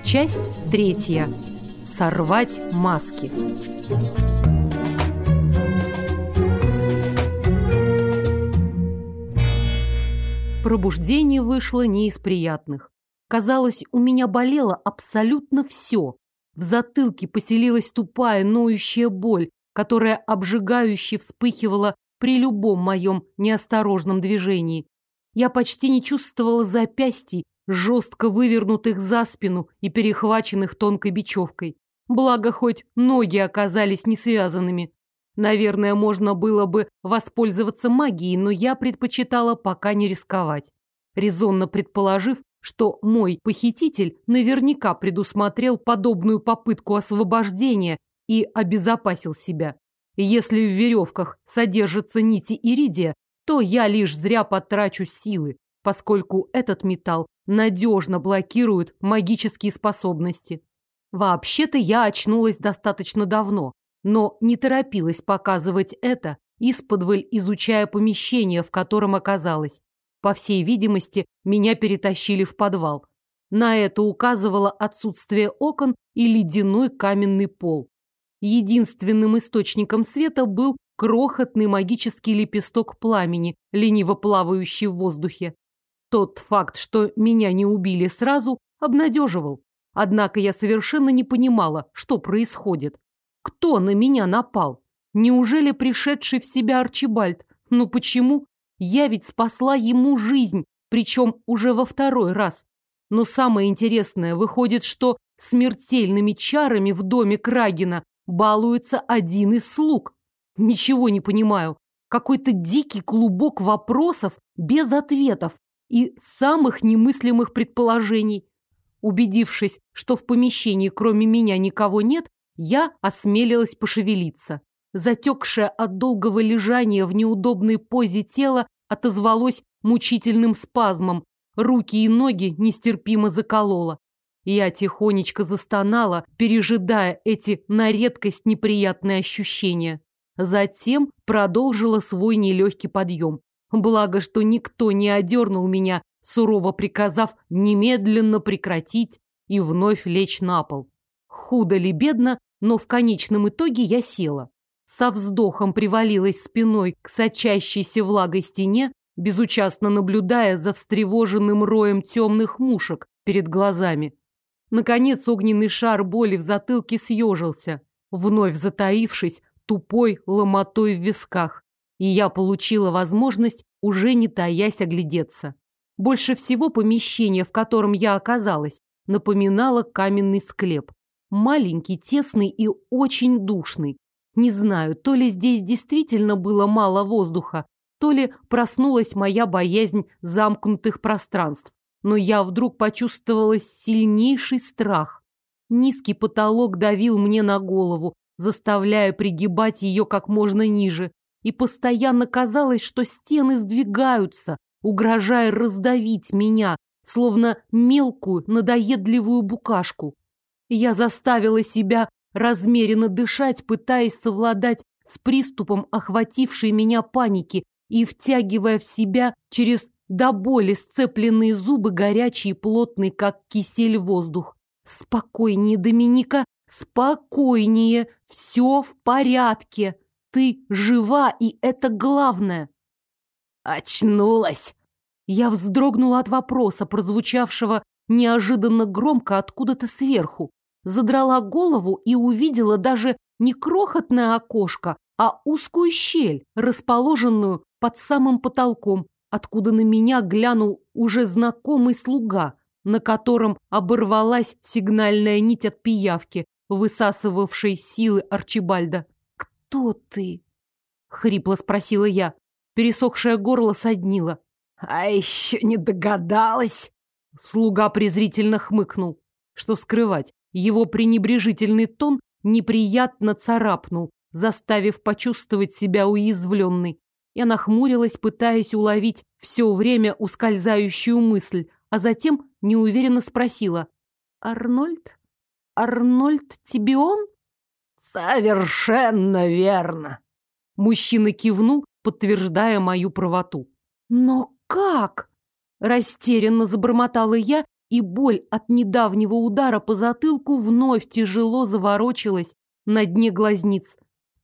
Часть 3. Сорвать маски. Пробуждение вышло не из приятных. Казалось, у меня болело абсолютно все. В затылке поселилась тупая, ноющая боль, которая обжигающе вспыхивала при любом моем неосторожном движении. Я почти не чувствовала запястий, жестко вывернутых за спину и перехваченных тонкой бечевкой. Благо, хоть ноги оказались не связанными. Наверное, можно было бы воспользоваться магией, но я предпочитала пока не рисковать. Резонно предположив, что мой похититель наверняка предусмотрел подобную попытку освобождения и обезопасил себя. Если в веревках содержатся нити иридия, то я лишь зря потрачу силы, поскольку этот металл надежно блокирует магические способности. Вообще-то я очнулась достаточно давно, но не торопилась показывать это, исподволь изучая помещение, в котором оказалась. По всей видимости, меня перетащили в подвал. На это указывало отсутствие окон и ледяной каменный пол. Единственным источником света был крохотный магический лепесток пламени, лениво плавающий в воздухе. Тот факт, что меня не убили сразу, обнадеживал. Однако я совершенно не понимала, что происходит. Кто на меня напал? Неужели пришедший в себя Арчибальд? Ну почему? Я ведь спасла ему жизнь, причем уже во второй раз. Но самое интересное, выходит, что смертельными чарами в доме Крагина балуется один из слуг. Ничего не понимаю. Какой-то дикий клубок вопросов без ответов и самых немыслимых предположений. Убедившись, что в помещении кроме меня никого нет, я осмелилась пошевелиться. Затекшее от долгого лежания в неудобной позе тело отозвалось мучительным спазмом, руки и ноги нестерпимо закололо. Я тихонечко застонала, пережидая эти на редкость неприятные ощущения. Затем продолжила свой нелегкий подъем. Благо, что никто не одернул меня, сурово приказав немедленно прекратить и вновь лечь на пол. Худо ли бедно, но в конечном итоге я села. Со вздохом привалилась спиной к сочащейся влагой стене, безучастно наблюдая за встревоженным роем темных мушек перед глазами. Наконец огненный шар боли в затылке съежился, вновь затаившись тупой ломотой в висках, и я получила возможность, уже не таясь, оглядеться. Больше всего помещение, в котором я оказалась, напоминало каменный склеп. Маленький, тесный и очень душный. Не знаю, то ли здесь действительно было мало воздуха, то ли проснулась моя боязнь замкнутых пространств. Но я вдруг почувствовала сильнейший страх. Низкий потолок давил мне на голову, заставляя пригибать ее как можно ниже. И постоянно казалось, что стены сдвигаются, угрожая раздавить меня, словно мелкую надоедливую букашку. Я заставила себя размеренно дышать, пытаясь совладать с приступом охватившей меня паники и втягивая в себя через до боли сцепленные зубы горячий и плотный, как кисель, воздух. «Спокойнее, Доминика, спокойнее, все в порядке. Ты жива, и это главное». «Очнулась!» Я вздрогнула от вопроса, прозвучавшего неожиданно громко откуда-то сверху. Задрала голову и увидела даже не крохотное окошко, а узкую щель, расположенную под самым потолком, откуда на меня глянул уже знакомый слуга, на котором оборвалась сигнальная нить от пиявки, высасывавшей силы Арчибальда. «Кто ты?» — хрипло спросила я. Пересохшее горло соднило. «А еще не догадалась!» Слуга презрительно хмыкнул. Что скрывать, его пренебрежительный тон неприятно царапнул, заставив почувствовать себя уязвленной. Я нахмурилась, пытаясь уловить все время ускользающую мысль, а затем неуверенно спросила. «Арнольд? Арнольд Тибион?» «Совершенно верно!» Мужчина кивнул, подтверждая мою правоту. «Но как?» Растерянно забормотала я, и боль от недавнего удара по затылку вновь тяжело заворочилась на дне глазниц.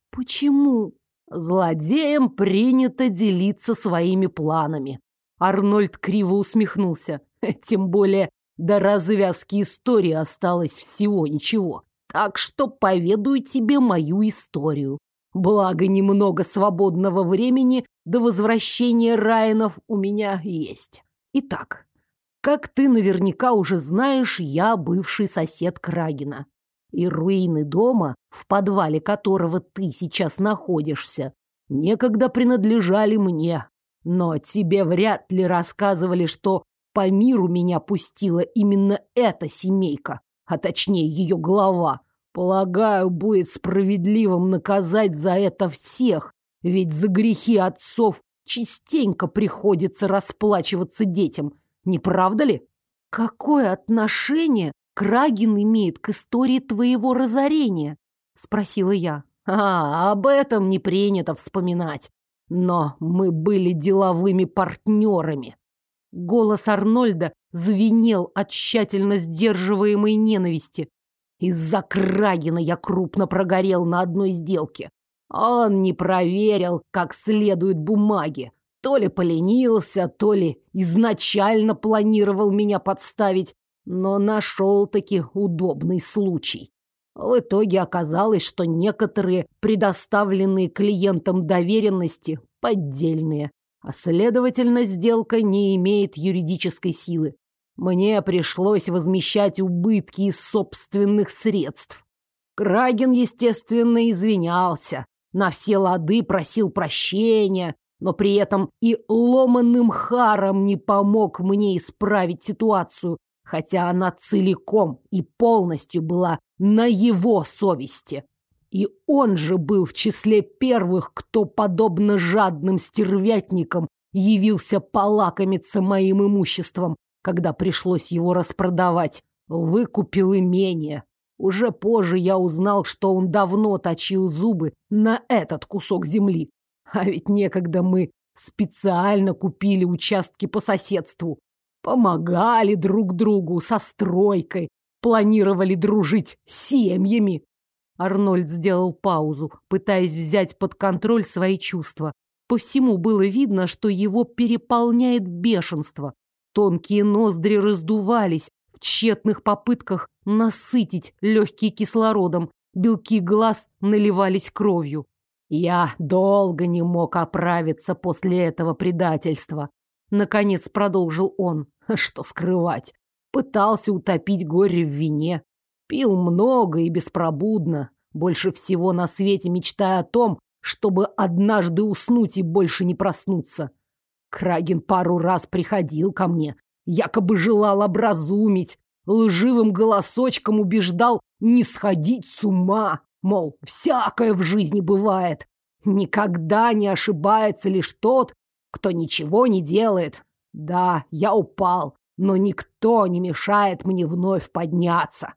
Почему? Злодеям принято делиться своими планами. Арнольд криво усмехнулся. Тем более до развязки истории осталось всего ничего. Так что поведаю тебе мою историю. Благо, немного свободного времени до возвращения Райанов у меня есть. Итак, как ты наверняка уже знаешь, я бывший сосед Крагина. И руины дома, в подвале которого ты сейчас находишься, некогда принадлежали мне. Но тебе вряд ли рассказывали, что по миру меня пустила именно эта семейка, а точнее ее глава. Полагаю, будет справедливым наказать за это всех, ведь за грехи отцов частенько приходится расплачиваться детям, не правда ли? Какое отношение Крагин имеет к истории твоего разорения? Спросила я. Об этом не принято вспоминать. Но мы были деловыми партнерами. Голос Арнольда звенел от тщательно сдерживаемой ненависти. Из-за Крагина я крупно прогорел на одной сделке. Он не проверил, как следует бумаги. То ли поленился, то ли изначально планировал меня подставить, но нашел-таки удобный случай. В итоге оказалось, что некоторые предоставленные клиентам доверенности поддельные, а следовательно, сделка не имеет юридической силы. Мне пришлось возмещать убытки из собственных средств. Крагин, естественно, извинялся, на все лады просил прощения, но при этом и ломаным харом не помог мне исправить ситуацию, хотя она целиком и полностью была на его совести. И он же был в числе первых, кто, подобно жадным стервятникам, явился полакомиться моим имуществом, когда пришлось его распродавать. Выкупил имение. Уже позже я узнал, что он давно точил зубы на этот кусок земли. А ведь некогда мы специально купили участки по соседству. Помогали друг другу со стройкой, планировали дружить с семьями. Арнольд сделал паузу, пытаясь взять под контроль свои чувства. По всему было видно, что его переполняет бешенство. Тонкие ноздри раздувались в тщетных попытках насытить легкие кислородом, белки глаз наливались кровью. Я долго не мог оправиться после этого предательства. Наконец продолжил он. Что скрывать? Пытался утопить горе в вине. Пил много и беспробудно. Больше всего на свете мечтая о том, чтобы однажды уснуть и больше не проснуться. Крагин пару раз приходил ко мне, якобы желал образумить, лживым голосочком убеждал не сходить с ума. Мол, всякое в жизни бывает. Никогда не ошибается лишь тот, кто ничего не делает. Да, я упал, но никто не мешает мне вновь подняться.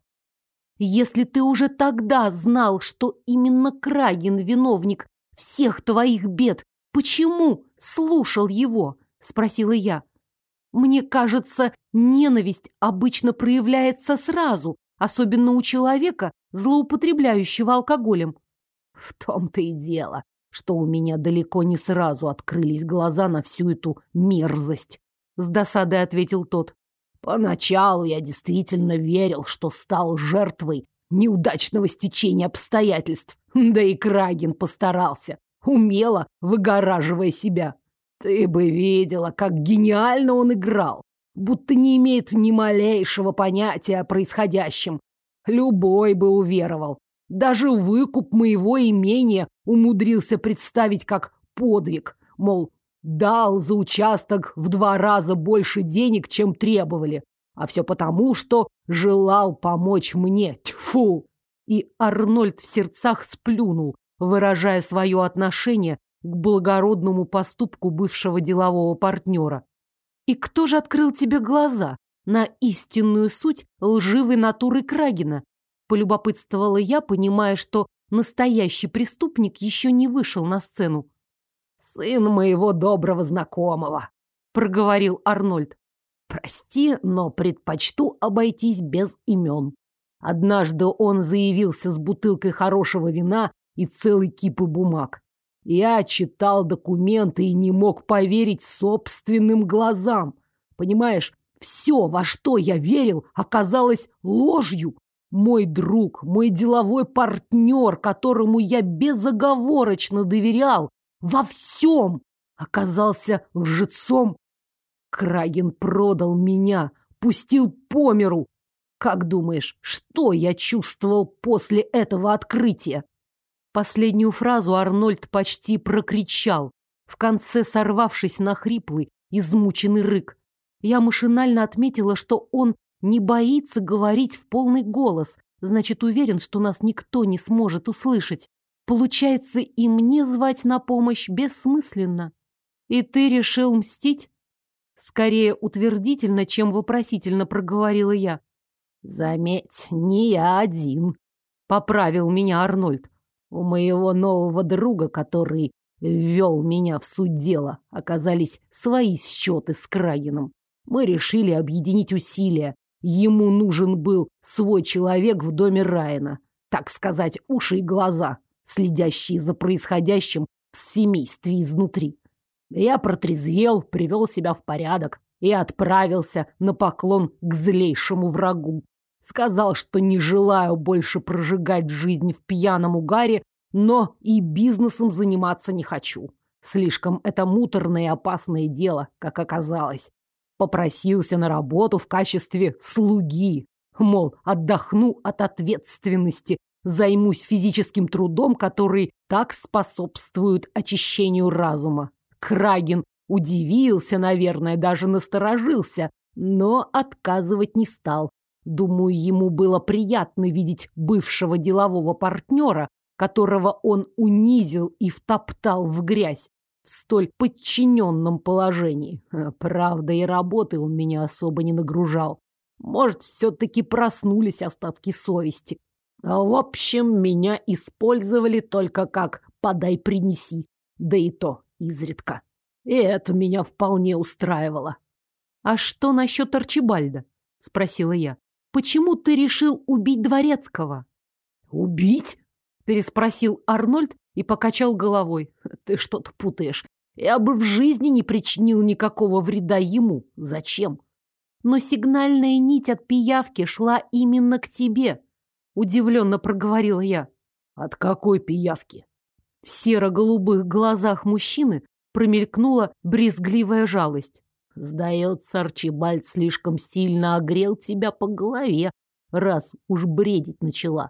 Если ты уже тогда знал, что именно Крагин виновник всех твоих бед, почему слушал его? Спросила я. Мне кажется, ненависть обычно проявляется сразу, особенно у человека, злоупотребляющего алкоголем. В том-то и дело, что у меня далеко не сразу открылись глаза на всю эту мерзость. С досадой ответил тот. Поначалу я действительно верил, что стал жертвой неудачного стечения обстоятельств. Да и Крагин постарался, умело выгораживая себя. Ты бы видела, как гениально он играл, будто не имеет ни малейшего понятия о происходящем. Любой бы уверовал. Даже выкуп моего имения умудрился представить как подвиг. Мол, дал за участок в 2 раза больше денег, чем требовали. А все потому, что желал помочь мне. Тьфу! И Арнольд в сердцах сплюнул, выражая свое отношение к благородному поступку бывшего делового партнера. И кто же открыл тебе глаза на истинную суть лживой натуры Крагина? Полюбопытствовала я, понимая, что настоящий преступник еще не вышел на сцену. «Сын моего доброго знакомого», — проговорил Арнольд. Прости, но предпочту обойтись без имен. Однажды он заявился с бутылкой хорошего вина и целой кипой бумаг. Я читал документы и не мог поверить собственным глазам. Понимаешь, все, во что я верил, оказалось ложью. Мой друг, мой деловой партнер, которому я безоговорочно доверял во всем, оказался лжецом. Крагин продал меня, пустил по миру. Как думаешь, что я чувствовал после этого открытия? Последнюю фразу Арнольд почти прокричал, в конце сорвавшись на хриплый, измученный рык. Я машинально отметила, что он не боится говорить в полный голос, значит, уверен, что нас никто не сможет услышать. Получается, и мне звать на помощь бессмысленно. И ты решил мстить? Скорее утвердительно, чем вопросительно проговорила я. Заметь, не я один, Поправил меня Арнольд. У моего нового друга, который ввел меня в суть дела, оказались свои счеты с Крагином. Мы решили объединить усилия. Ему нужен был свой человек в доме Райана, так сказать, уши и глаза, следящие за происходящим в семействе изнутри. Я протрезвел, привел себя в порядок и отправился на поклон к злейшему врагу. Сказал, что не желаю больше прожигать жизнь в пьяном угаре, но и бизнесом заниматься не хочу. Слишком это муторное и опасное дело, как оказалось. Попросился на работу в качестве слуги. Мол, отдохну от ответственности, займусь физическим трудом, который так способствует очищению разума. Крагин удивился, наверное, даже насторожился, но отказывать не стал. Думаю, ему было приятно видеть бывшего делового партнера, которого он унизил и втоптал в грязь, в столь подчиненном положении. Правда, и работы он меня особо не нагружал. Может, все-таки проснулись остатки совести. В общем, меня использовали только как «подай-принеси», да и то изредка. И это меня вполне устраивало. «А что насчет Арчибальда?» — спросила я. «Почему ты решил убить Дворецкого?» «Убить?» — переспросил Арнольд и покачал головой. «Ты что-то путаешь. Я бы в жизни не причинил никакого вреда ему. Зачем?» «Но сигнальная нить от пиявки шла именно к тебе», — удивленно проговорила я. «От какой пиявки?» В серо-голубых глазах мужчины промелькнула брезгливая жалость. «Сдается, Арчибальд слишком сильно огрел тебя по голове, раз уж бредить начала.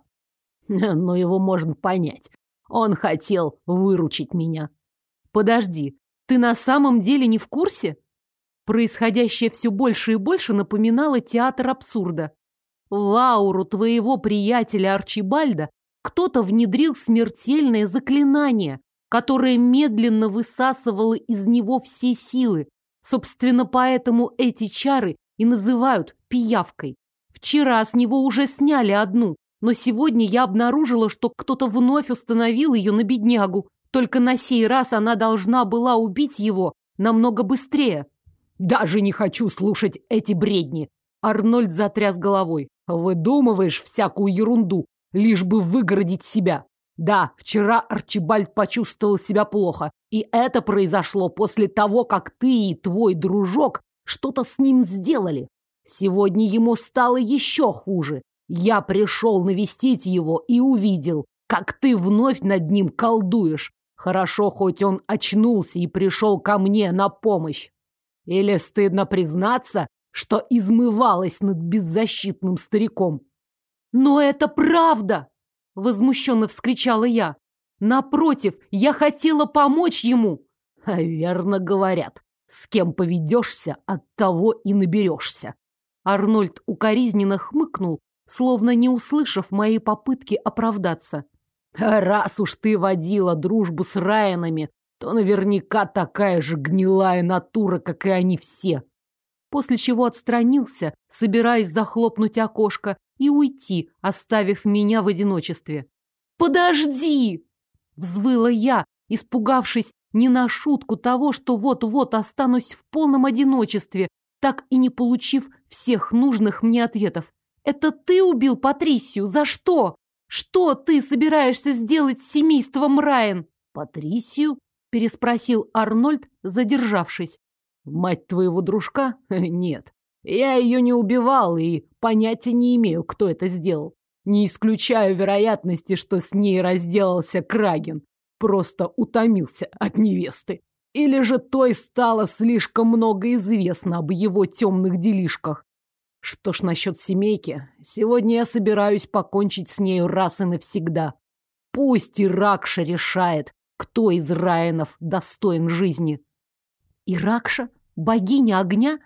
Но его можно понять. Он хотел выручить меня». «Подожди, ты на самом деле не в курсе?» Происходящее все больше и больше напоминало театр абсурда. В ауру твоего приятеля Арчибальда кто-то внедрил смертельное заклинание, которое медленно высасывало из него все силы. Собственно, поэтому эти чары и называют пиявкой. Вчера с него уже сняли одну, но сегодня я обнаружила, что кто-то вновь установил ее на беднягу. Только на сей раз она должна была убить его намного быстрее. «Даже не хочу слушать эти бредни!» Арнольд затряс головой. «Выдумываешь всякую ерунду, лишь бы выгородить себя. Да, вчера Арчибальд почувствовал себя плохо, и это произошло после того, как ты и твой дружок что-то с ним сделали. Сегодня ему стало еще хуже. Я пришел навестить его и увидел, как ты вновь над ним колдуешь. Хорошо, хоть он очнулся и пришел ко мне на помощь. Или стыдно признаться, что измывалась над беззащитным стариком?» «Но это правда!» — возмущенно вскричала я. «Напротив, я хотела помочь ему!» «Верно говорят, с кем поведешься, от того и наберешься». Арнольд укоризненно хмыкнул, словно не услышав моей попытки оправдаться. «Раз уж ты водила дружбу с Райанами, то наверняка такая же гнилая натура, как и они все». После чего отстранился, собираясь захлопнуть окошко и уйти, оставив меня в одиночестве. «Подожди!» — взвыла я, испугавшись не на шутку того, что вот-вот останусь в полном одиночестве, так и не получив всех нужных мне ответов. «Это ты убил Патрисию? За что? Что ты собираешься сделать с семейством Райан?» «Патрисию?» – переспросил Арнольд, задержавшись. «Мать твоего дружка? Нет. Я ее не убивал и понятия не имею, кто это сделал. Не исключаю вероятности, что с ней разделался Краген. Просто утомился от невесты. Или же той стало слишком много известно об его темных делишках. Что ж насчет семейки? Сегодня я собираюсь покончить с нею раз и навсегда. Пусть Иракша решает, кто из Райанов достоин жизни». «Иракша? Богиня огня?»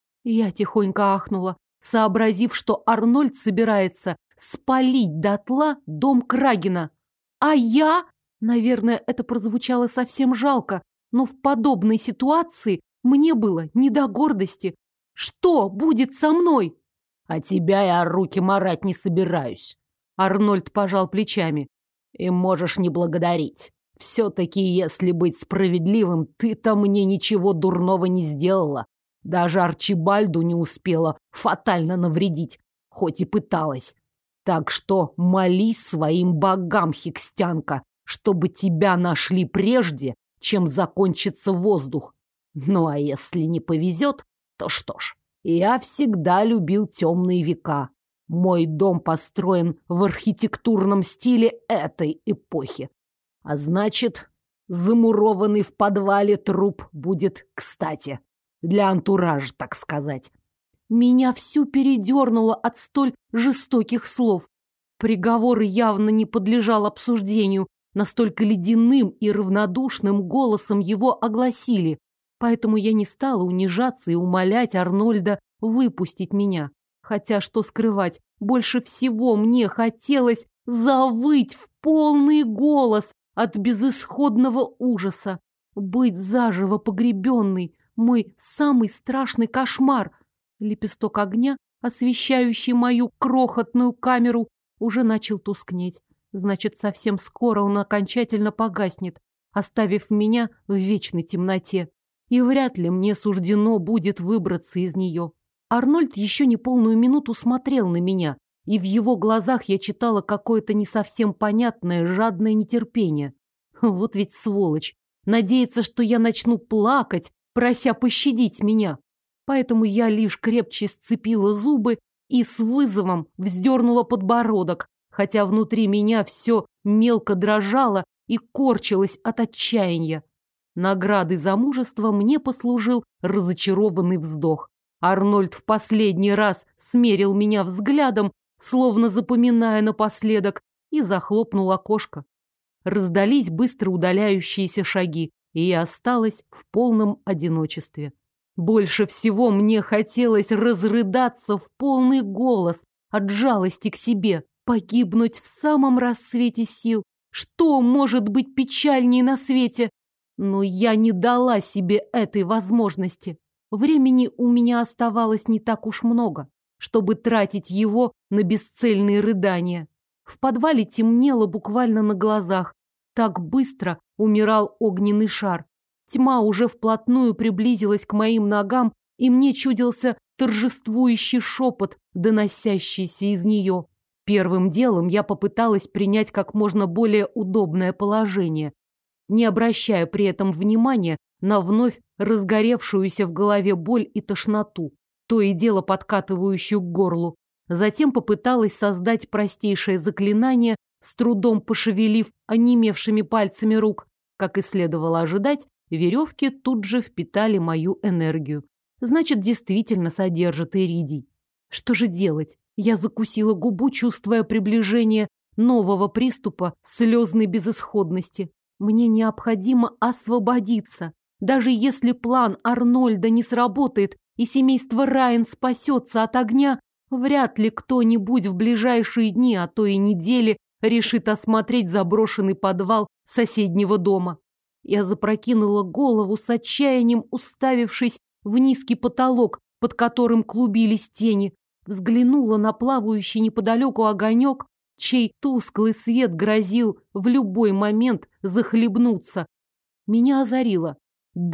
Я тихонько ахнула, сообразив, что Арнольд собирается спалить дотла дом Крагена. «А я?» Наверное, это прозвучало совсем жалко, но в подобной ситуации мне было не до гордости. Что будет со мной? «А тебя я руки марать не собираюсь», — Арнольд пожал плечами. «И можешь не благодарить. Все-таки, если быть справедливым, ты-то мне ничего дурного не сделала. Даже Арчибальду не успела фатально навредить, хоть и пыталась. Так что молись своим богам, Хикстянка, чтобы тебя нашли прежде, чем закончится воздух. Ну а если не повезет, то что ж, я всегда любил темные века. Мой дом построен в архитектурном стиле этой эпохи. А значит, замурованный в подвале труп будет кстати. Для антуража, так сказать». Меня всю передернуло от столь жестоких слов. Приговор явно не подлежал обсуждению. Настолько ледяным и равнодушным голосом его огласили. Поэтому я не стала унижаться и умолять Арнольда выпустить меня. Хотя, что скрывать, больше всего мне хотелось завыть в полный голос от безысходного ужаса. Быть заживо погребенной — мой самый страшный кошмар. Лепесток огня, освещающий мою крохотную камеру, уже начал тускнеть. Значит, совсем скоро он окончательно погаснет, оставив меня в вечной темноте. И вряд ли мне суждено будет выбраться из нее. Арнольд еще не полную минуту смотрел на меня, и в его глазах я читала какое-то не совсем понятное жадное нетерпение. Вот ведь сволочь. Надеется, что я начну плакать, прося пощадить меня. Поэтому я лишь крепче сцепила зубы и с вызовом вздернула подбородок, хотя внутри меня все мелко дрожало и корчилось от отчаяния. Наградой за мужество мне послужил разочарованный вздох. Арнольд в последний раз смерил меня взглядом, словно запоминая напоследок, и захлопнул окошко. Раздались быстро удаляющиеся шаги, и я осталась в полном одиночестве. Больше всего мне хотелось разрыдаться в полный голос от жалости к себе, погибнуть в самом рассвете сил. Что может быть печальнее на свете? Но я не дала себе этой возможности. Времени у меня оставалось не так уж много, чтобы тратить его на бесцельные рыдания. В подвале темнело буквально на глазах. Так быстро умирал огненный шар. Тьма уже вплотную приблизилась к моим ногам, и мне чудился торжествующий шепот, доносящийся из нее. Первым делом я попыталась принять как можно более удобное положение, не обращая при этом внимания на вновь разгоревшуюся в голове боль и тошноту, то и дело подкатывающую к горлу. Затем попыталась создать простейшее заклинание, с трудом пошевелив онемевшими пальцами рук. Как и следовало ожидать, веревки тут же впитали мою энергию. Значит, действительно содержит иридий. Что же делать? Я закусила губу, чувствуя приближение нового приступа слезной безысходности. Мне необходимо освободиться. Даже если план Арнольда не сработает и семейство Райан спасется от огня, вряд ли кто-нибудь в ближайшие дни, а то и недели, решит осмотреть заброшенный подвал соседнего дома. Я запрокинула голову с отчаянием, уставившись в низкий потолок, под которым клубились тени, взглянула на плавающий неподалеку огонек, чей тусклый свет грозил в любой момент захлебнуться. Меня озарило. Да,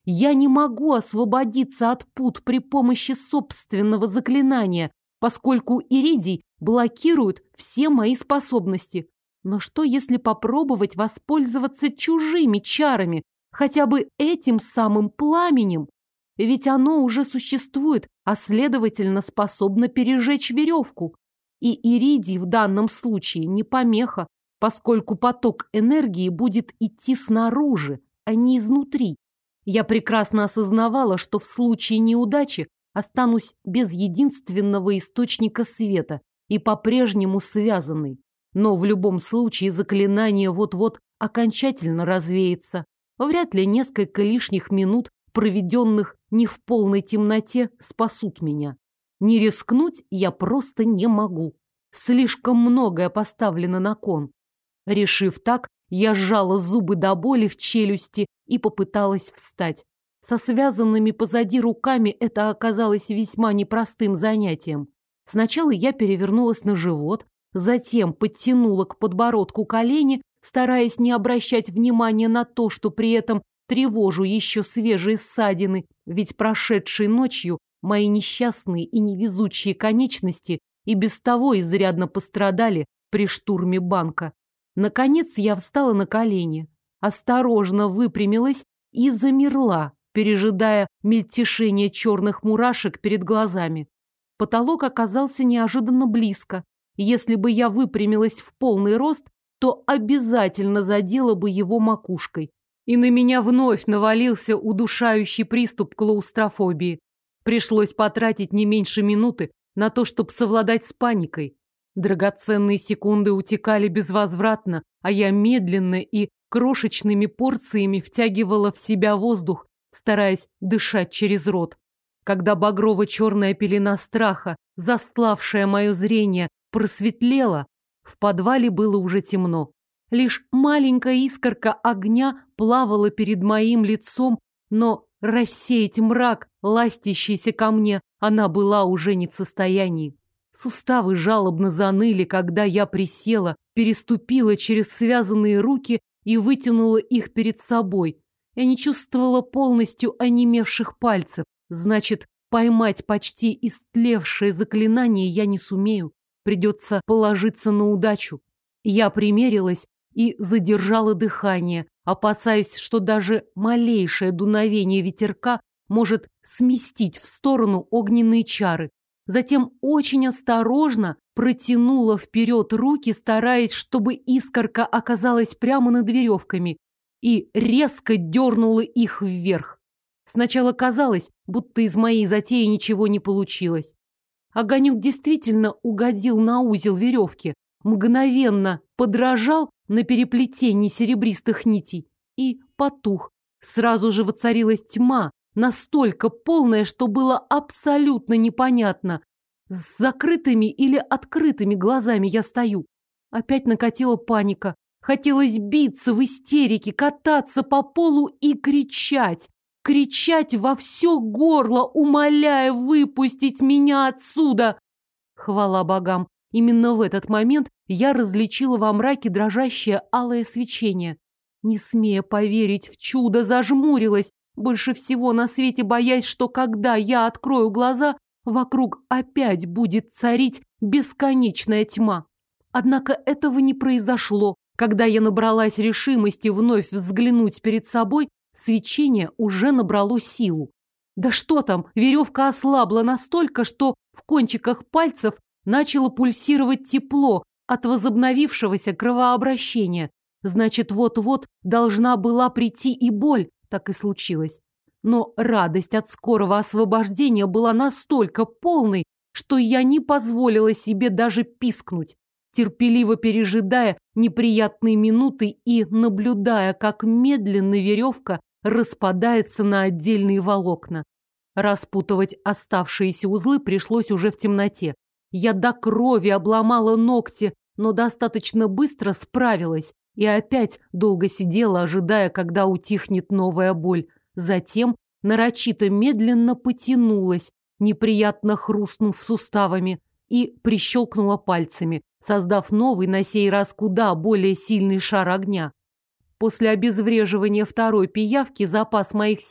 Я не могу освободиться от пут при помощи собственного заклинания, поскольку иридий блокирует все мои способности. Но что, если попробовать воспользоваться чужими чарами, хотя бы этим самым пламенем? Ведь оно уже существует, а следовательно способно пережечь веревку. И иридий в данном случае не помеха, поскольку поток энергии будет идти снаружи, а не изнутри. Я прекрасно осознавала, что в случае неудачи останусь без единственного источника света и по-прежнему связанной. Но в любом случае заклинание вот-вот окончательно развеется. Вряд ли несколько лишних минут, проведенных не в полной темноте, спасут меня. Не рискнуть я просто не могу. Слишком многое поставлено на кон. Решив так, я сжала зубы до боли в челюсти и попыталась встать. Со связанными позади руками это оказалось весьма непростым занятием. Сначала я перевернулась на живот, затем подтянула к подбородку колени, стараясь не обращать внимания на то, что при этом тревожу еще свежие ссадины, ведь прошедшей ночью мои несчастные и невезучие конечности и без того изрядно пострадали при штурме банка. Наконец я встала на колени, осторожно выпрямилась и замерла, пережидая мельтешение черных мурашек перед глазами. Потолок оказался неожиданно близко. Если бы я выпрямилась в полный рост, то обязательно задела бы его макушкой. И на меня вновь навалился удушающий приступ клаустрофобии. Пришлось потратить не меньше минуты на то, чтобы совладать с паникой. Драгоценные секунды утекали безвозвратно, а я медленно и крошечными порциями втягивала в себя воздух, стараясь дышать через рот. Когда багрово-черная пелена страха, застлавшая мое зрение, просветлела, в подвале было уже темно. Лишь маленькая искорка огня плавала перед моим лицом, но рассеять мрак, ластящийся ко мне, она была уже не в состоянии. Суставы жалобно заныли, когда я присела, переступила через связанные руки и вытянула их перед собой. Я не чувствовала полностью онемевших пальцев. Значит, поймать почти истлевшее заклинание я не сумею. Придется положиться на удачу. Я примерилась и задержала дыхание, опасаясь, что даже малейшее дуновение ветерка может сместить в сторону огненные чары. Затем очень осторожно протянула вперед руки, стараясь, чтобы искорка оказалась прямо над веревками, и резко дернула их вверх. Сначала казалось, будто из моей затеи ничего не получилось. Огонек действительно угодил на узел веревки, мгновенно подражал на переплетении серебристых нитей и потух. Сразу же воцарилась тьма, настолько полная, что было абсолютно непонятно, с закрытыми или открытыми глазами я стою. Опять накатила паника. Хотелось биться в истерике, кататься по полу и кричать. Кричать во все горло, умоляя выпустить меня отсюда. Хвала богам, именно в этот момент я различила во мраке дрожащее алое свечение. Не смея поверить в чудо, зажмурилась, больше всего на свете боясь, что когда я открою глаза, вокруг опять будет царить бесконечная тьма. Однако этого не произошло. Когда я набралась решимости вновь взглянуть перед собой, свечение уже набрало силу. Да что там, веревка ослабла настолько, что в кончиках пальцев начало пульсировать тепло от возобновившегося кровообращения. Значит, вот-вот должна была прийти и боль. Так и случилось. Но радость от скорого освобождения была настолько полной, что я не позволила себе даже пискнуть, терпеливо пережидая неприятные минуты и наблюдая, как медленно веревка распадается на отдельные волокна. Распутывать оставшиеся узлы пришлось уже в темноте. Я до крови обломала ногти, но достаточно быстро справилась и опять долго сидела, ожидая, когда утихнет новая боль. Затем нарочито медленно потянулась, неприятно хрустнув суставами, и прищелкнула пальцами, создав новый, на сей раз куда более сильный шар огня. После обезвреживания второй пиявки запас моих сил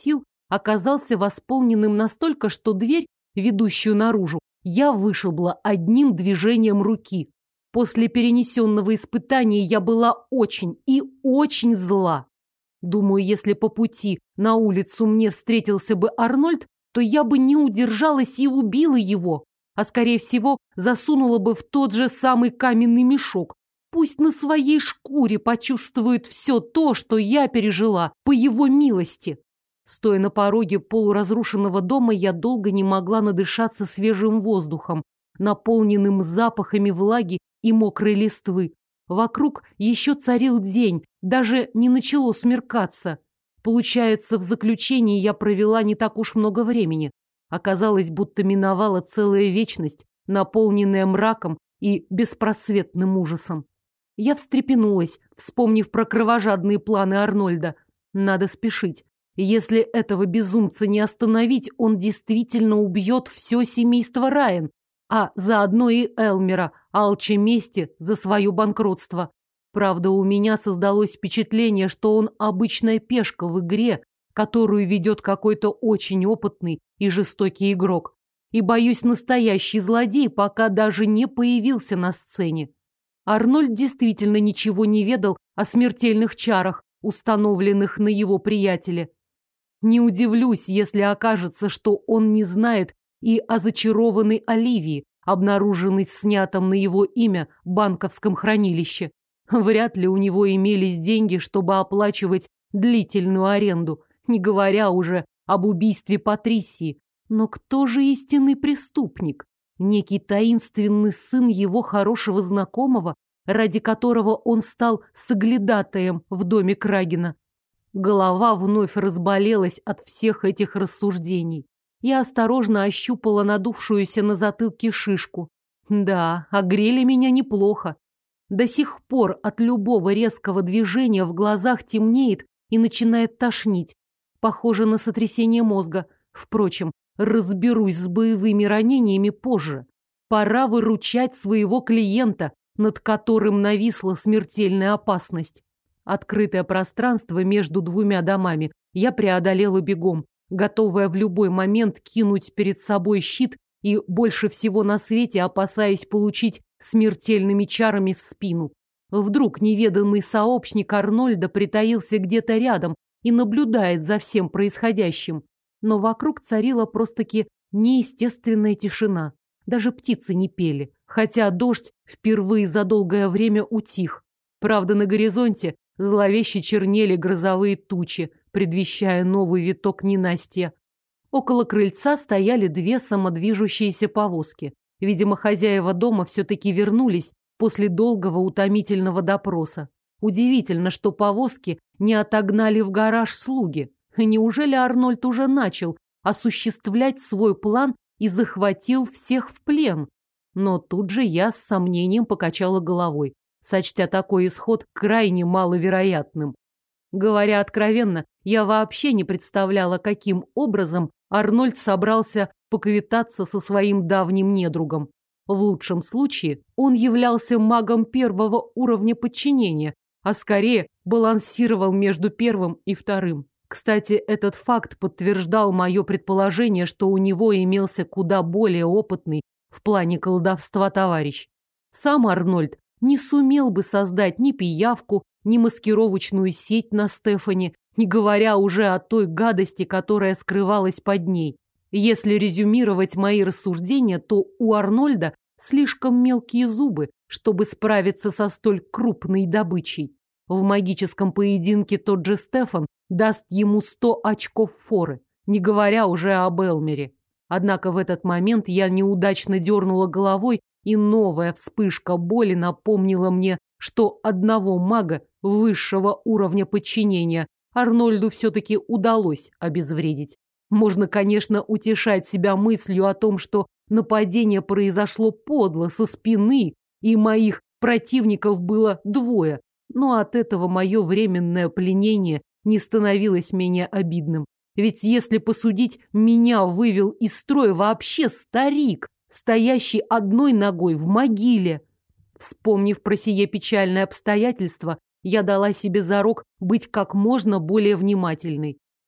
оказался восполненным настолько, что дверь, ведущую наружу, я вышибла одним движением руки. После перенесенного испытания я была очень и очень зла. Думаю, если по пути на улицу мне встретился бы Арнольд, то я бы не удержалась и убила его, а, скорее всего, засунула бы в тот же самый каменный мешок. Пусть на своей шкуре почувствует все то, что я пережила, по его милости. Стоя на пороге полуразрушенного дома, я долго не могла надышаться свежим воздухом, наполненным запахами влаги и мокрой листвы. Вокруг еще царил день, даже не начало смеркаться. Получается, в заключении я провела не так уж много времени. Оказалось, будто миновала целая вечность, наполненная мраком и беспросветным ужасом. Я встрепенулась, вспомнив про кровожадные планы Арнольда. Надо спешить. Если этого безумца не остановить, он действительно убьет все семейство Райан, а заодно и Элмера, алча мести за свое банкротство. Правда, у меня создалось впечатление, что он обычная пешка в игре, которую ведет какой-то очень опытный и жестокий игрок. И, боюсь, настоящий злодей пока даже не появился на сцене. Арнольд действительно ничего не ведал о смертельных чарах, установленных на его приятеле. Не удивлюсь, если окажется, что он не знает и о зачарованной Оливии, обнаруженной в снятом на его имя банковском хранилище. Вряд ли у него имелись деньги, чтобы оплачивать длительную аренду, не говоря уже об убийстве Патрисии. Но кто же истинный преступник? Некий таинственный сын его хорошего знакомого, ради которого он стал соглядатаем в доме Крагена. Голова вновь разболелась от всех этих рассуждений. Я осторожно ощупала надувшуюся на затылке шишку. Да, огрели меня неплохо. До сих пор от любого резкого движения в глазах темнеет и начинает тошнить. Похоже на сотрясение мозга. Впрочем, разберусь с боевыми ранениями позже. Пора выручать своего клиента, над которым нависла смертельная опасность. Открытое пространство между двумя домами я преодолела бегом, готовая в любой момент кинуть перед собой щит и больше всего на свете опасаясь получить смертельными чарами в спину. Вдруг неведомый сообщник Арнольда притаился где-то рядом и наблюдает за всем происходящим. Но вокруг царила просто-таки неестественная тишина. Даже птицы не пели, хотя дождь впервые за долгое время утих. Правда, на горизонте зловеще чернели грозовые тучи, предвещая новый виток ненастья. Около крыльца стояли две самодвижущиеся повозки. Видимо, хозяева дома все-таки вернулись после долгого утомительного допроса. Удивительно, что повозки не отогнали в гараж слуги. Неужели Арнольд уже начал осуществлять свой план и захватил всех в плен? Но тут же я с сомнением покачала головой, сочтя такой исход крайне маловероятным. Говоря откровенно, я вообще не представляла, каким образом Арнольд собрался поквитаться со своим давним недругом. В лучшем случае он являлся магом первого уровня подчинения, а скорее балансировал между первым и вторым. Кстати, этот факт подтверждал мое предположение, что у него имелся куда более опытный в плане колдовства товарищ. Сам Арнольд не сумел бы создать ни пиявку, ни маскировочную сеть на Стефане, не говоря уже о той гадости, которая скрывалась под ней. Если резюмировать мои рассуждения, то у Арнольда слишком мелкие зубы, чтобы справиться со столь крупной добычей. В магическом поединке тот же Стефан даст ему 100 очков форы, не говоря уже об Элмере. Однако в этот момент я неудачно дернула головой, и новая вспышка боли напомнила мне, что одного мага высшего уровня подчинения Арнольду все-таки удалось обезвредить. Можно, конечно, утешать себя мыслью о том, что нападение произошло подло, со спины, и моих противников было двое, но от этого мое временное пленение не становилось менее обидным. Ведь если посудить, меня вывел из строя вообще старик, стоящий одной ногой в могиле. Вспомнив про сие печальное обстоятельство, я дала себе зарок быть как можно более внимательной.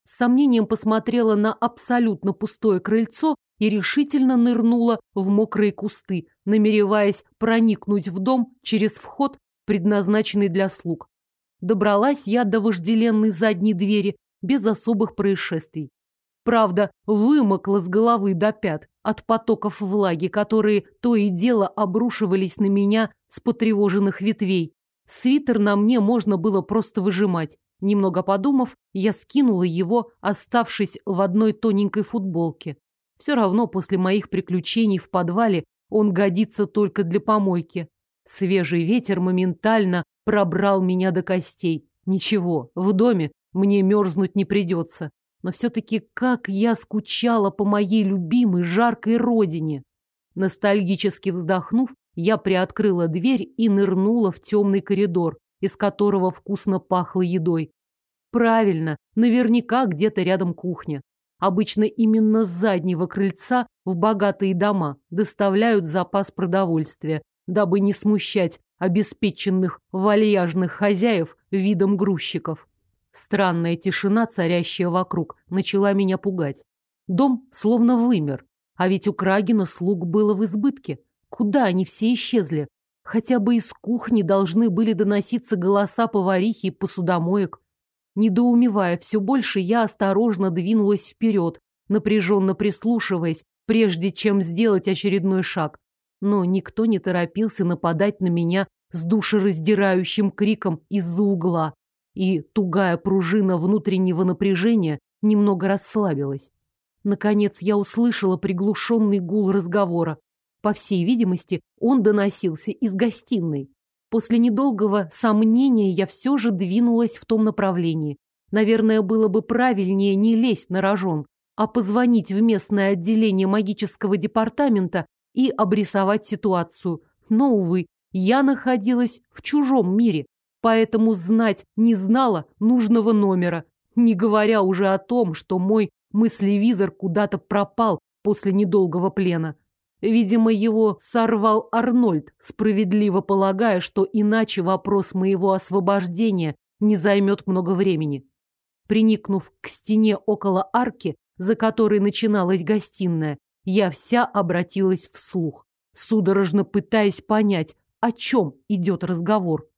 с сомнением посмотрела на абсолютно пустое крыльцо и решительно нырнула в мокрые кусты, намереваясь проникнуть в дом через вход, предназначенный для слуг. Добралась я до вожделенной задней двери без особых происшествий. Правда, вымокла с головы до пят от потоков влаги, которые то и дело обрушивались на меня с потревоженных ветвей. Свитер на мне можно было просто выжимать. Немного подумав, я скинула его, оставшись в одной тоненькой футболке. Все равно после моих приключений в подвале он годится только для помойки. Свежий ветер моментально пробрал меня до костей. Ничего, в доме мне мерзнуть не придется. Но все-таки как я скучала по моей любимой жаркой родине. Ностальгически вздохнув, я приоткрыла дверь и нырнула в темный коридор, из которого вкусно пахло едой. Правильно, наверняка где-то рядом кухня. Обычно именно с заднего крыльца в богатые дома доставляют запас продовольствия, дабы не смущать обеспеченных вальяжных хозяев видом грузчиков. Странная тишина, царящая вокруг, начала меня пугать. Дом словно вымер, а ведь у Крагина слуг было в избытке. Куда они все исчезли? Хотя бы из кухни должны были доноситься голоса поварихи и посудомоек. Недоумевая все больше, я осторожно двинулась вперед, напряженно прислушиваясь, прежде чем сделать очередной шаг. Но никто не торопился нападать на меня с душераздирающим криком из-за угла, и тугая пружина внутреннего напряжения немного расслабилась. Наконец я услышала приглушенный гул разговора. По всей видимости, он доносился из гостиной. После недолгого сомнения я все же двинулась в том направлении. Наверное, было бы правильнее не лезть на рожон, а позвонить в местное отделение магического департамента и обрисовать ситуацию. Но, увы, я находилась в чужом мире, поэтому знать не знала нужного номера, не говоря уже о том, что мой мыслевизор куда-то пропал после недолгого плена. Видимо, его сорвал Арнольд, справедливо полагая, что иначе вопрос моего освобождения не займет много времени. Приникнув к стене около арки, за которой начиналась гостиная, я вся обратилась вслух, судорожно пытаясь понять, о чем идет разговор.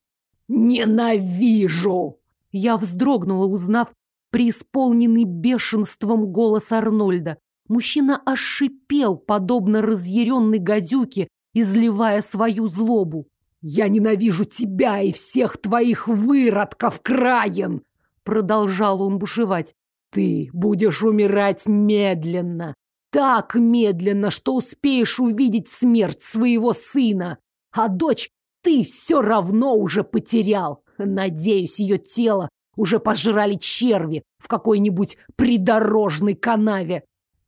«Ненавижу!» Я вздрогнула, узнав преисполненный бешенством голос Арнольда. Мужчина аж шипел, подобно разъяренной гадюке, изливая свою злобу. «Я ненавижу тебя и всех твоих выродков, Краен!» Продолжал он бушевать. «Ты будешь умирать медленно, так медленно, что успеешь увидеть смерть своего сына, а дочь ты все равно уже потерял. Надеюсь, ее тело уже пожрали черви в какой-нибудь придорожной канаве».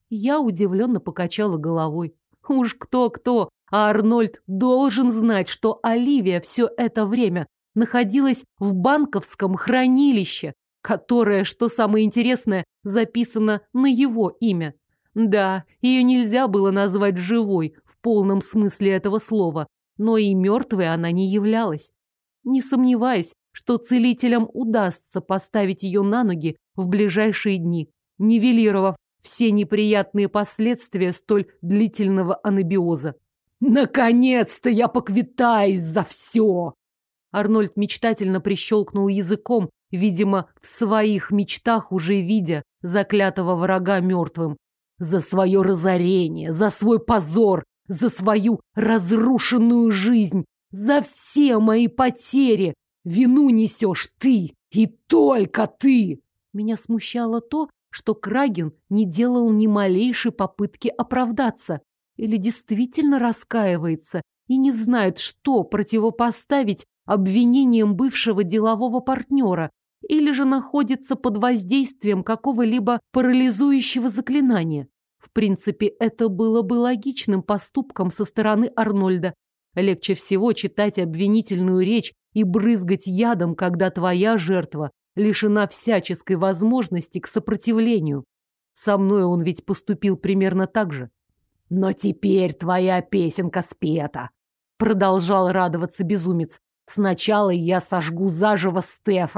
Я удивленно покачала головой. Уж кто-кто, а Арнольд должен знать, что Оливия все это время находилась в банковском хранилище, которое, что самое интересное, записано на его имя. Да, ее нельзя было назвать живой в полном смысле этого слова, но и мертвой она не являлась. Не сомневаюсь, что целителям удастся поставить ее на ноги в ближайшие дни, нивелировав все неприятные последствия столь длительного анабиоза. «Наконец-то я поквитаюсь за все!» Арнольд мечтательно прищелкнул языком, видимо, в своих мечтах уже видя заклятого врага мертвым. «За свое разорение, за свой позор, за свою разрушенную жизнь, за все мои потери! Вину несешь ты, и только ты!» Меня смущало то, что Краген не делал ни малейшей попытки оправдаться или действительно раскаивается и не знает, что противопоставить обвинениям бывшего делового партнера, или же находится под воздействием какого-либо парализующего заклинания. В принципе, это было бы логичным поступком со стороны Арнольда. Легче всего читать обвинительную речь и брызгать ядом, когда твоя жертва лишена всяческой возможности к сопротивлению. Со мной он ведь поступил примерно так же. «Но теперь твоя песенка спета», — продолжал радоваться безумец. «Сначала я сожгу заживо Стефана,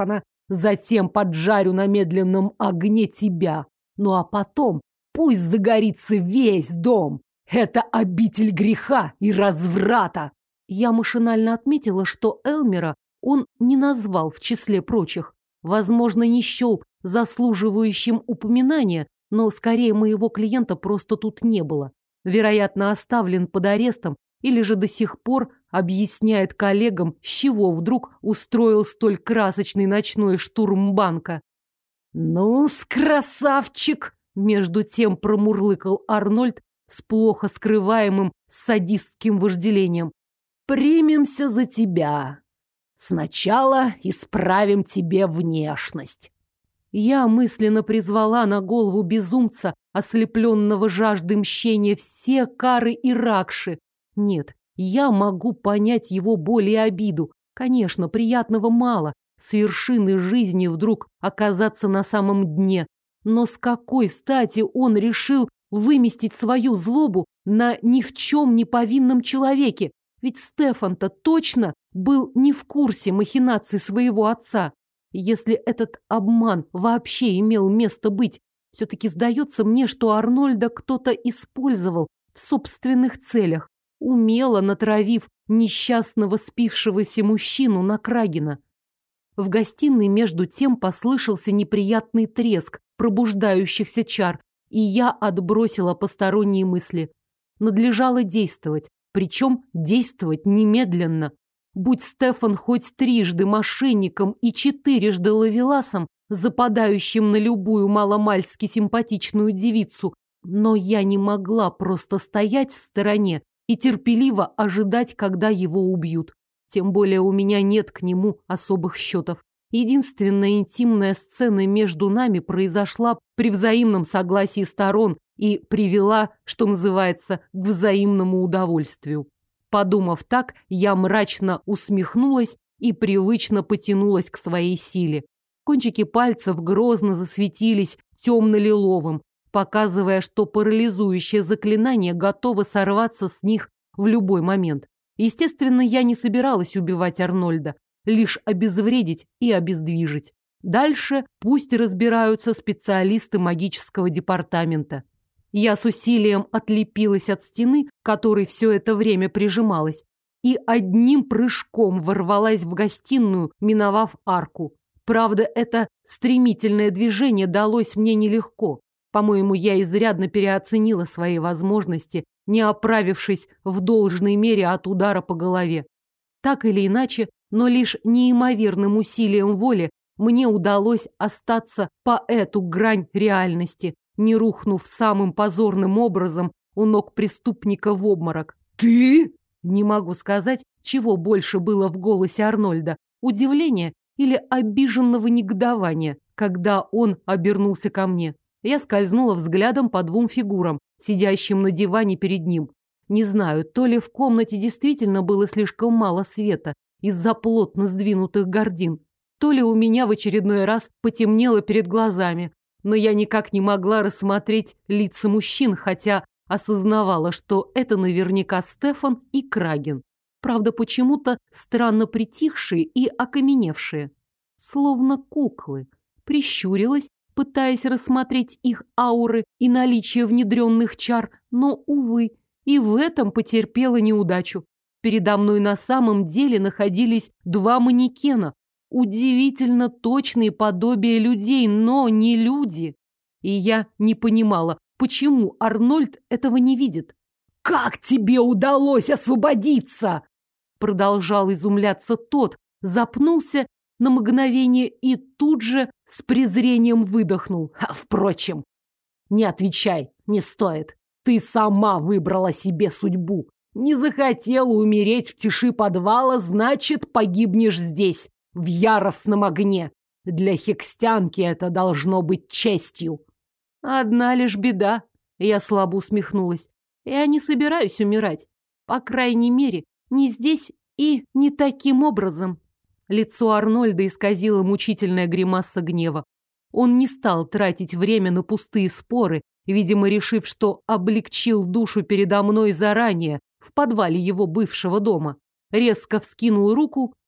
затем поджарю на медленном огне тебя. Ну а потом пусть загорится весь дом. Это обитель греха и разврата. Я машинально отметила, что Элмера он не назвал в числе прочих. Возможно, не счел заслуживающим упоминания, но скорее моего клиента просто тут не было. Вероятно, оставлен под арестом или же до сих пор объясняет коллегам, с чего вдруг устроил столь красочный ночной штурм банка. «Ну-с, красавчик!» — между тем промурлыкал Арнольд с плохо скрываемым садистским вожделением. «Примемся за тебя. Сначала исправим тебе внешность». Я мысленно призвала на голову безумца, ослепленного жаждой мщения, все кары и ракши. Нет, я могу понять его боль и обиду. Конечно, приятного мало, с вершины жизни вдруг оказаться на самом дне. Но с какой стати он решил выместить свою злобу на ни в чем не повинном человеке? Ведь Стефан-то точно был не в курсе махинаций своего отца. Если этот обман вообще имел место быть, все-таки сдается мне, что Арнольда кто-то использовал в собственных целях, умело натравив несчастного спившегося мужчину на Крагина. В гостиной между тем послышался неприятный треск пробуждающихся чар, и я отбросила посторонние мысли. Надлежало действовать, причем действовать немедленно. Будь Стефан хоть трижды мошенником и четырежды ловеласом, западающим на любую маломальски симпатичную девицу, но я не могла просто стоять в стороне и терпеливо ожидать, когда его убьют. Тем более у меня нет к нему особых счетов. Единственная интимная сцена между нами произошла при взаимном согласии сторон и привела, что называется, к взаимному удовольствию. Подумав так, я мрачно усмехнулась и привычно потянулась к своей силе. Кончики пальцев грозно засветились темно-лиловым, показывая, что парализующее заклинание готово сорваться с них в любой момент. Естественно, я не собиралась убивать Арнольда, лишь обезвредить и обездвижить. Дальше пусть разбираются специалисты магического департамента. Я с усилием отлепилась от стены, к которой все это время прижималась, и одним прыжком ворвалась в гостиную, миновав арку. Правда, это стремительное движение далось мне нелегко. По-моему, я изрядно переоценила свои возможности, не оправившись в должной мере от удара по голове. Так или иначе, но лишь неимоверным усилием воли мне удалось остаться по эту грань реальности, не рухнув самым позорным образом у ног преступника в обморок. «Ты?» Не могу сказать, чего больше было в голосе Арнольда – удивления или обиженного негодования, когда он обернулся ко мне. Я скользнула взглядом по двум фигурам, сидящим на диване перед ним. Не знаю, то ли в комнате действительно было слишком мало света из-за плотно сдвинутых гардин, то ли у меня в очередной раз потемнело перед глазами, но я никак не могла рассмотреть лица мужчин, хотя осознавала, что это наверняка Стефан и Крагин. Правда, почему-то странно притихшие и окаменевшие, словно куклы. Прищурилась, пытаясь рассмотреть их ауры и наличие внедренных чар, но, увы, и в этом потерпела неудачу. Передо мной на самом деле находились два манекена, удивительно точные подобия людей, но не люди. И я не понимала, почему Арнольд этого не видит. «Как тебе удалось освободиться?» Продолжал изумляться тот, запнулся на мгновение и тут же с презрением выдохнул. «Впрочем, не отвечай, не стоит. Ты сама выбрала себе судьбу. Не захотела умереть в тиши подвала, значит, погибнешь здесь, в яростном огне. Для хекстянки это должно быть честью». Одна лишь беда. Я слабо усмехнулась. Я не собираюсь умирать. По крайней мере, не здесь и не таким образом. Лицо Арнольда исказило мучительная гримаса гнева. Он не стал тратить время на пустые споры, видимо, решив, что облегчил душу передо мной заранее, в подвале его бывшего дома. Резко вскинул руку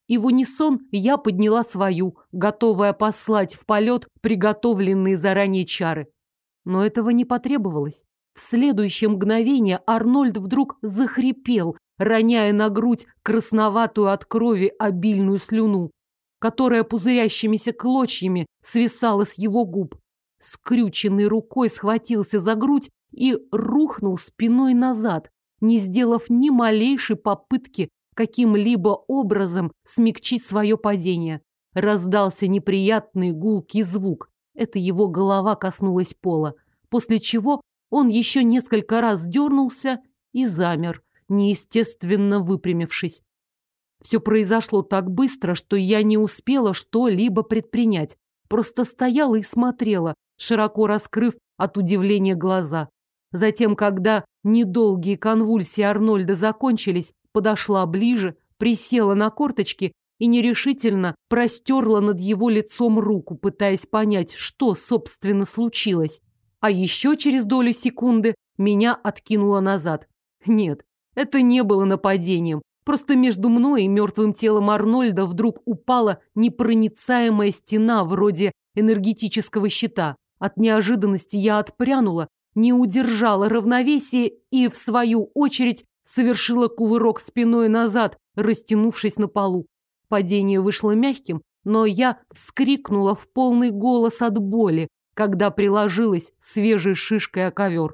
и в унисон я подняла свою, готовая послать в полет приготовленные заранее чары. Но этого не потребовалось. В следующее мгновение Арнольд вдруг захрипел, роняя на грудь красноватую от крови обильную слюну, которая пузырящимися клочьями свисала с его губ. Скрюченной рукой схватился за грудь и рухнул спиной назад, не сделав ни малейшей попытки каким-либо образом смягчить свое падение. Раздался неприятный гулкий звук. Это его голова коснулась пола, после чего он еще несколько раз дернулся и замер, неестественно выпрямившись. Все произошло так быстро, что я не успела что-либо предпринять, просто стояла и смотрела, широко раскрыв от удивления глаза. Затем, когда недолгие конвульсии Арнольда закончились, подошла ближе, присела на корточки и нерешительно простерла над его лицом руку, пытаясь понять, что, собственно, случилось. А еще через долю секунды меня откинуло назад. Нет, это не было нападением. Просто между мной и мертвым телом Арнольда вдруг упала непроницаемая стена вроде энергетического щита. От неожиданности я отпрянула, не удержала равновесие и, в свою очередь, совершила кувырок спиной назад, растянувшись на полу. Падение вышло мягким, но я вскрикнула в полный голос от боли, когда приложилась свежей шишкой о ковер.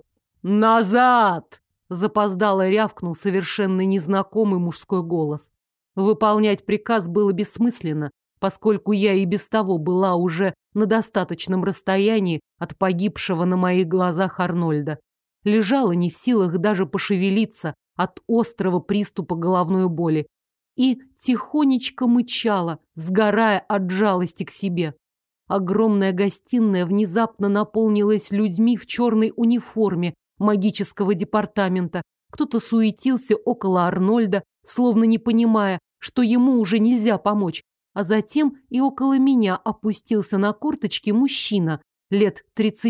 «Назад!» — запоздало рявкнул совершенно незнакомый мужской голос. Выполнять приказ было бессмысленно, поскольку я и без того была уже на достаточном расстоянии от погибшего на моих глазах Арнольда. Лежала не в силах даже пошевелиться от острого приступа головной боли и тихонечко мычала, сгорая от жалости к себе. Огромная гостиная внезапно наполнилась людьми в черной униформе магического департамента. Кто-то суетился около Арнольда, словно не понимая, что ему уже нельзя помочь. А затем и около меня опустился на корточки мужчина, лет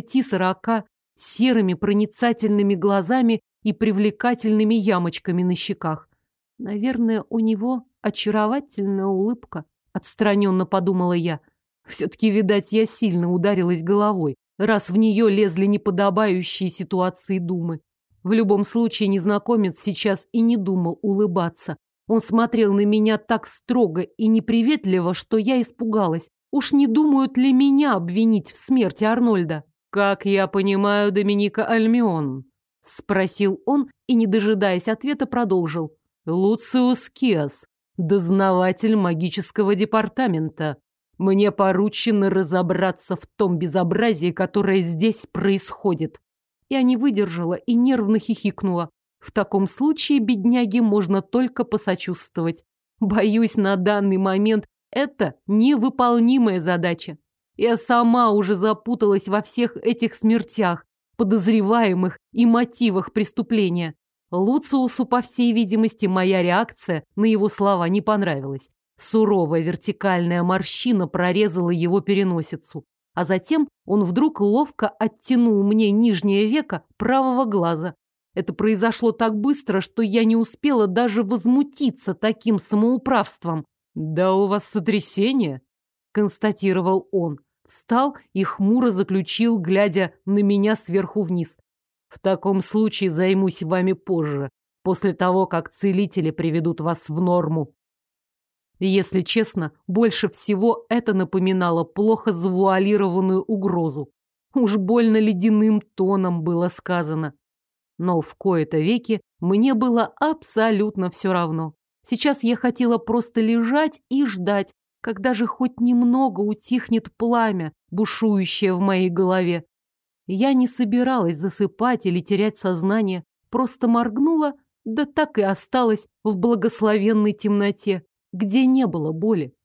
30-40, с серыми проницательными глазами и привлекательными ямочками на щеках. Наверное, у него очаровательная улыбка, отстраненно подумала я. Все-таки, видать, я сильно ударилась головой, раз в нее лезли неподобающие ситуации думы. В любом случае, незнакомец сейчас и не думал улыбаться. Он смотрел на меня так строго и неприветливо, что я испугалась. Уж не думают ли меня обвинить в смерти Арнольда? «Как я понимаю, Доминика Альмион?» — спросил он и, не дожидаясь ответа, продолжил. «Луциус Киас, дознаватель магического департамента. Мне поручено разобраться в том безобразии, которое здесь происходит». Я не выдержала и нервно хихикнула. В таком случае бедняге можно только посочувствовать. Боюсь, на данный момент это невыполнимая задача. Я сама уже запуталась во всех этих смертях, подозреваемых и мотивах преступления. Луциусу, по всей видимости, моя реакция на его слова не понравилась. Суровая вертикальная морщина прорезала его переносицу. А затем он вдруг ловко оттянул мне нижнее веко правого глаза. Это произошло так быстро, что я не успела даже возмутиться таким самоуправством. «Да у вас сотрясение», — констатировал он. Встал и хмуро заключил, глядя на меня сверху вниз. «В таком случае займусь вами позже, после того, как целители приведут вас в норму». Если честно, больше всего это напоминало плохо завуалированную угрозу. Уж больно ледяным тоном было сказано. Но в кои-то веки мне было абсолютно все равно. Сейчас я хотела просто лежать и ждать, когда же хоть немного утихнет пламя, бушующее в моей голове. Я не собиралась засыпать или терять сознание, просто моргнула, да так и осталась в благословенной темноте, где не было боли.